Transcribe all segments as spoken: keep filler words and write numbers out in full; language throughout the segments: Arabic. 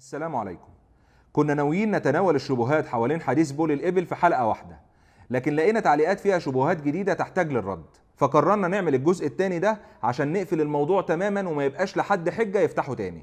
السلام عليكم. كنا ناويين نتناول الشبهات حوالين حديث بول الإبل في حلقة واحدة، لكن لقينا تعليقات فيها شبهات جديدة تحتاج للرد، فقررنا نعمل الجزء الثاني ده عشان نقفل الموضوع تماما وما يبقاش لحد حجة يفتحه تاني.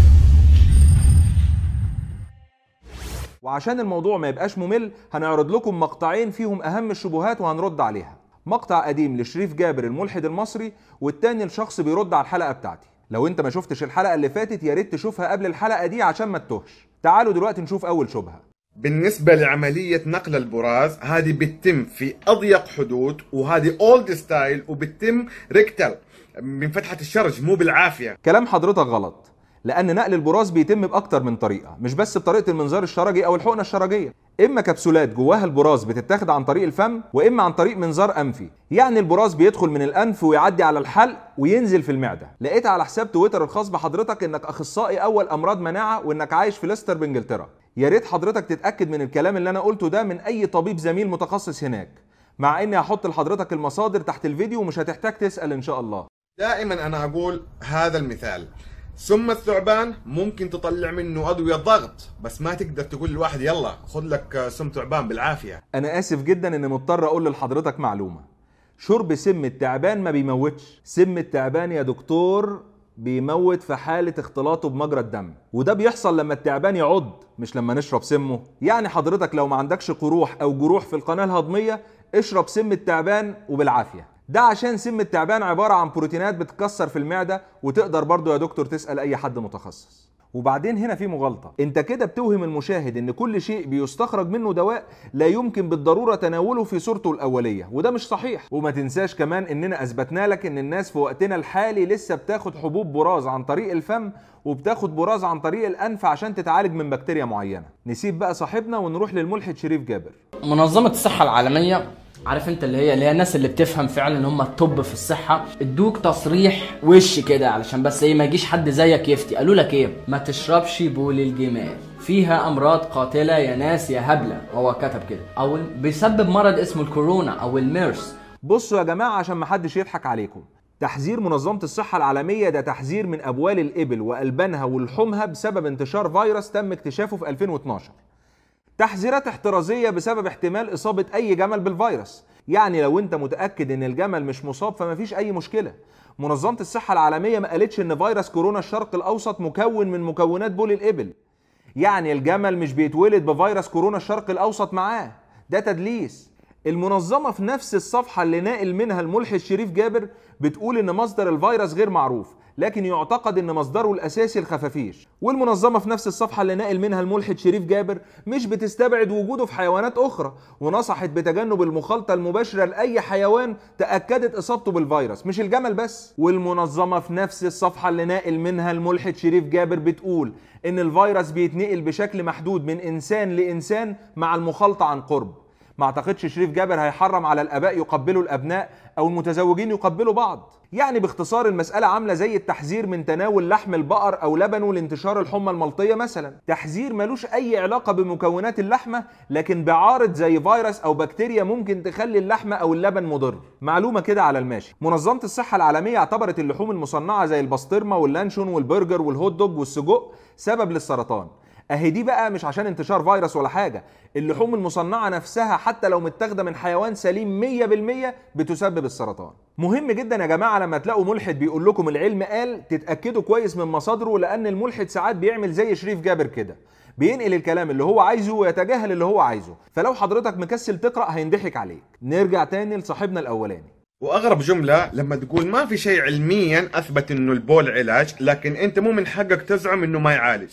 وعشان الموضوع ما يبقاش ممل هنعرض لكم مقطعين فيهم أهم الشبهات وهنرد عليها. مقطع قديم لشريف جابر الملحد المصري، والتاني لشخص بيرد على الحلقة بتاعتي. لو انت ما شفتش الحلقة اللي فاتت يا ريت تشوفها قبل الحلقة دي عشان ما تتوهش. تعالوا دلوقتي نشوف أول شبهة. بالنسبة لعملية نقل البراز، هذه بتتم في أضيق حدود، وهذه اولد ستايل، وبتتم ريكتال من فتحة الشرج مو بالعافية. كلام حضرتك غلط، لأن نقل البراز بيتم بأكتر من طريقة، مش بس بطريقة المنظار الشرجي أو الحقنة الشرجية. إما كبسولات جواها البراز بتتاخد عن طريق الفم، وإما عن طريق منظار أنفي، يعني البراز بيدخل من الأنف ويعدي على الحلق وينزل في المعدة. لقيت على حساب تويتر الخاص بحضرتك إنك أخصائي أول أمراض مناعة وإنك عايش في ليستر بإنجلترا. يا ريت حضرتك تتأكد من الكلام اللي أنا قلته ده من أي طبيب زميل متخصص هناك، مع إني هحط لحضرتك المصادر تحت الفيديو ومش هتحتاج تسأل إن شاء الله. دائما أنا أقول هذا المثال: سم الثعبان ممكن تطلع منه أدوية ضغط، بس ما تقدر تقول لواحد يلا خذ لك سم ثعبان بالعافية. أنا آسف جدا إني مضطر أقول لحضرتك معلومة: شرب سم التعبان ما بيموتش. سم التعبان يا دكتور بيموت في حالة اختلاطه بمجرى الدم، وده بيحصل لما التعبان يعض مش لما نشرب سمه. يعني حضرتك لو ما عندكش قروح أو جروح في القناة الهضمية اشرب سم التعبان وبالعافية. ده عشان سم التعبان عبارة عن بروتينات بتتكسر في المعدة، وتقدر برضو يا دكتور تسأل أي حد متخصص. وبعدين هنا في مغالطة، انت كده بتوهم المشاهد ان كل شيء بيستخرج منه دواء لا يمكن بالضرورة تناوله في صورته الأولية، وده مش صحيح. وما تنساش كمان اننا اثبتنا لك ان الناس في وقتنا الحالي لسه بتاخد حبوب براز عن طريق الفم، وبتاخد براز عن طريق الأنف عشان تتعالج من بكتيريا معينة. نسيب بقى صاحبنا ونروح للملحد شريف جابر. منظمة الصحة العالمية، عارف انت اللي هي اللي هي الناس اللي بتفهم فعلا ان هم التوب في الصحه، ادوك تصريح وش كده علشان بس ايه ما يجيش حد زيك يفتي. قالوا لك ايه؟ ما تشربش بول الجمال، فيها امراض قاتله يا ناس يا هبله. هو كتب كده، او بيسبب مرض اسمه الكورونا او الميرس. بصوا يا جماعه عشان ما حدش يضحك عليكم، تحذير منظمة الصحة العالمية ده تحذير من أبوال الإبل وألبانها ولحومها بسبب انتشار فيروس تم اكتشافه في ألفين واثناشر. تحذيرات احترازية بسبب احتمال إصابة أي جمل بالفيروس، يعني لو أنت متأكد إن الجمل مش مصاب فمفيش أي مشكلة. منظمة الصحة العالمية ما قالتش إن فيروس كورونا الشرق الأوسط مكون من مكونات بول الإبل، يعني الجمل مش بيتولد بفيروس كورونا الشرق الأوسط معاه، ده تدليس. المنظمة في نفس الصفحة اللي ناقل منها الملحد شريف جابر بتقول إن مصدر الفيروس غير معروف، لكن يعتقد ان مصدره الاساسي الخفافيش. والمنظمه في نفس الصفحه اللي ناقل منها الملحد شريف جابر مش بتستبعد وجوده في حيوانات اخرى، ونصحت بتجنب المخالطه المباشره لاي حيوان تاكدت اصابته بالفيروس، مش الجمل بس. والمنظمه في نفس الصفحه اللي ناقل منها الملحد شريف جابر بتقول ان الفيروس بيتنقل بشكل محدود من انسان لانسان مع المخالطه عن قرب. ما اعتقدش شريف جابر هيحرم على الاباء يقبلوا الابناء او المتزوجين يقبلوا بعض. يعني باختصار المسألة عاملة زي التحذير من تناول لحم البقر او لبنه لانتشار الحمى الملطية مثلا، تحذير ملوش اي علاقة بمكونات اللحمة، لكن بعارض زي فيروس او بكتيريا ممكن تخلي اللحمة او اللبن مضر. معلومة كده على الماشي، منظمة الصحة العالمية اعتبرت اللحوم المصنعة زي البسطرمة واللانشون والبرجر والهوت دوج والسجق سبب للسرطان. اهي دي بقى مش عشان انتشار فيروس ولا حاجة، اللحوم المصنعة نفسها حتى لو متاخدة من حيوان سليم مية بالمية بتسبب السرطان. مهم جدا يا جماعة لما تلاقوا ملحد بيقول لكم العلم قال تتأكدوا كويس من مصادره، لأن الملحد ساعات بيعمل زي شريف جابر كده، بينقل الكلام اللي هو عايزه ويتجاهل اللي هو عايزه، فلو حضرتك مكسل تقرأ هيندحك عليك. نرجع تاني لصاحبنا الأولاني. واغرب جملة لما تقول ما في شيء علميا اثبت انه البول علاج، لكن انت مو من حقك تزعم انه ما يعالج.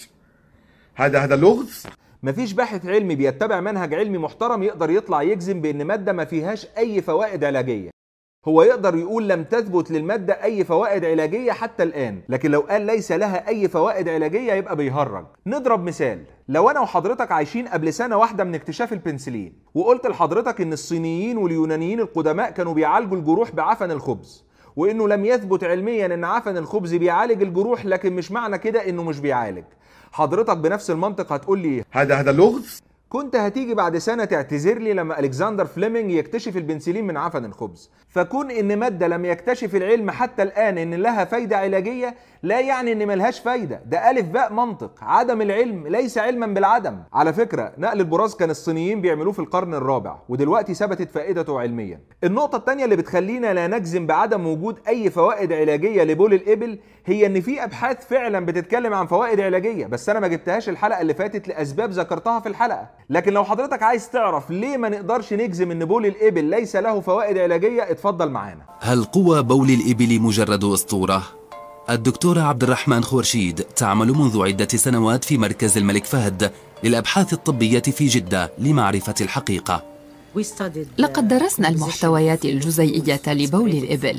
هذا هذا لغز. مفيش باحث علمي بيتبع منهج علمي محترم يقدر يطلع يجزم بان مادة ما فيهاش اي فوائد علاجية. هو يقدر يقول لم تثبت للمادة اي فوائد علاجية حتى الان، لكن لو قال ليس لها اي فوائد علاجية يبقى بيهرج. نضرب مثال، لو انا وحضرتك عايشين قبل سنة واحدة من اكتشاف البنسلين، وقلت لحضرتك ان الصينيين واليونانيين القدماء كانوا بيعالجوا الجروح بعفن الخبز، وانه لم يثبت علميا ان عفن الخبز بيعالج الجروح، لكن مش معنى كده انه مش بيعالج. حضرتك بنفس المنطق هتقول لي هذا هذا لغز. كنت هتيجي بعد سنة تعتذر لي لما ألكسندر فليمنج يكتشف البنسلين من عفن الخبز. فكون إن مادة لم يكتشف العلم حتى الآن إن لها فايدة علاجية لا يعني إن ملهاش فايدة، ده ألف باء منطق، عدم العلم ليس علما بالعدم. على فكرة نقل البراز كان الصينيين بيعملوه في القرن الرابع ودلوقتي ثبتت فائدته علميا. النقطة الثانية اللي بتخلينا لا نجزم بعدم وجود أي فوائد علاجية لبول الإبل هي إن في أبحاث فعلا بتتكلم عن فوائد علاجية، بس أنا ما جبتهاش الحلقة اللي فاتت لأسباب ذكرتها في الحلقة. لكن لو حضرتك عايز تعرف ليه ما نقدرش نجزم إن بول الإبل ليس له فوائد علاجية اتفضل معانا. هل قوى بول الإبل مجرد أسطورة؟ الدكتورة عبد الرحمن خورشيد تعمل منذ عدة سنوات في مركز الملك فهد للأبحاث الطبية في جدة لمعرفة الحقيقة. لقد درسنا المحتويات الجزيئية لبول الإبل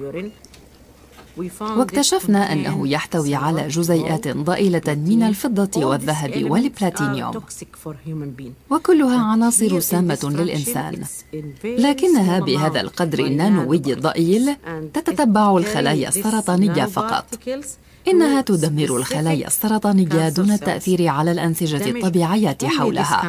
واكتشفنا أنه يحتوي على جزيئات ضئيلة من الفضة والذهب والبلاتينيوم، وكلها عناصر سامة للإنسان، لكنها بهذا القدر النانوي الضئيل تتتبع الخلايا السرطانية فقط. إنها تدمر الخلايا السرطانية دون التأثير على الأنسجة الطبيعية حولها.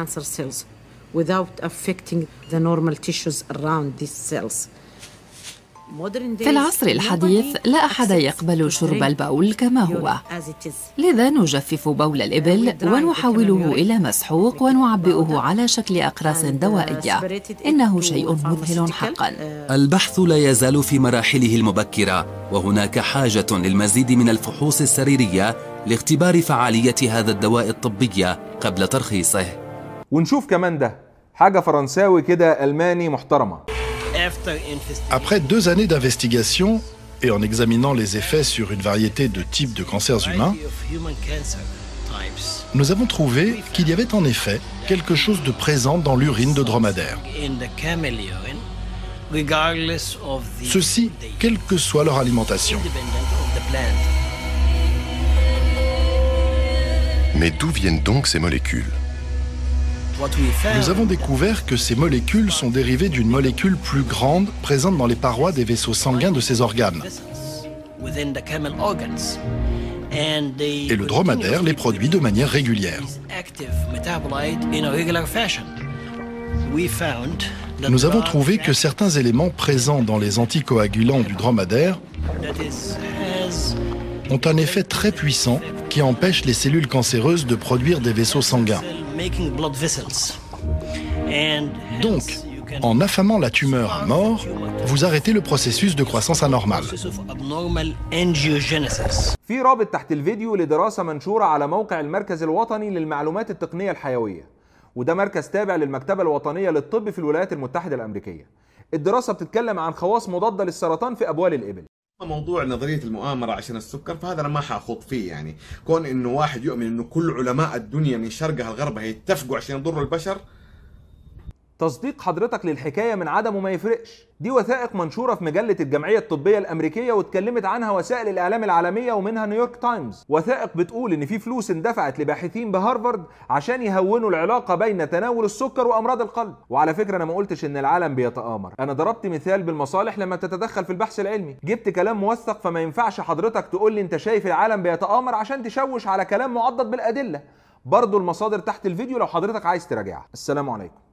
في العصر الحديث لا أحد يقبل شرب البول كما هو، لذا نجفف بول الإبل ونحوله إلى مسحوق ونعبئه على شكل أقراص دوائية. إنه شيء مذهل حقا. البحث لا يزال في مراحله المبكرة، وهناك حاجة للمزيد من الفحوص السريرية لاختبار فعالية هذا الدواء الطبية قبل ترخيصه. ونشوف كمان ده حاجة فرنساوي كده ألماني محترمة. Après deux années d'investigation et en examinant les effets sur une variété de types de cancers humains, nous avons trouvé qu'il y avait en effet quelque chose de présent dans l'urine de dromadaire. Ceci, quelle que soit leur alimentation. Mais d'où viennent donc ces molécules ? Nous avons découvert que ces molécules sont dérivées d'une molécule plus grande présente dans les parois des vaisseaux sanguins de ces organes. Et le dromadaire les produit de manière régulière. Nous avons trouvé que certains éléments présents dans les anticoagulants du dromadaire ont un effet très puissant qui empêche les cellules cancéreuses de produire des vaisseaux sanguins. Donc, en affamant la tumeur à mort, vous arrêtez le processus de croissance anormale. في رابط تحت الفيديو لدراسة منشورة على موقع المركز الوطني للمعلومات التقنية الحيوية، وده مركز تابع للمكتبة الوطنية للطب في الولايات المتحدة الأمريكية. الدراسة بتتكلم عن خواص مضادة للسرطان في أبوال الإبل. موضوع نظرية المؤامرة عشان السكر فهذا أنا ما حاخوض فيه، يعني كون إنه واحد يؤمن إنه كل علماء الدنيا من شرقها لغربها يتفقوا عشان يضروا البشر. تصديق حضرتك للحكاية من عدمه ما يفرقش. دي وثائق منشورة في مجلة الجمعية الطبية الأمريكية واتكلمت عنها وسائل الإعلام العالمية ومنها نيويورك تايمز. وثائق بتقول إن في فلوس اندفعت لباحثين بهارفارد عشان يهونوا العلاقة بين تناول السكر وأمراض القلب. وعلى فكرة أنا ما قلتش إن العالم بيتآمر، أنا ضربت مثال بالمصالح لما تتدخل في البحث العلمي، جبت كلام موثق، فما ينفعش حضرتك تقول لي أنت شايف العالم بيتآمر عشان تشوش على كلام معضد بالأدلة. برضو المصادر تحت الفيديو لو حضرتك عايز تراجعها. السلام عليكم.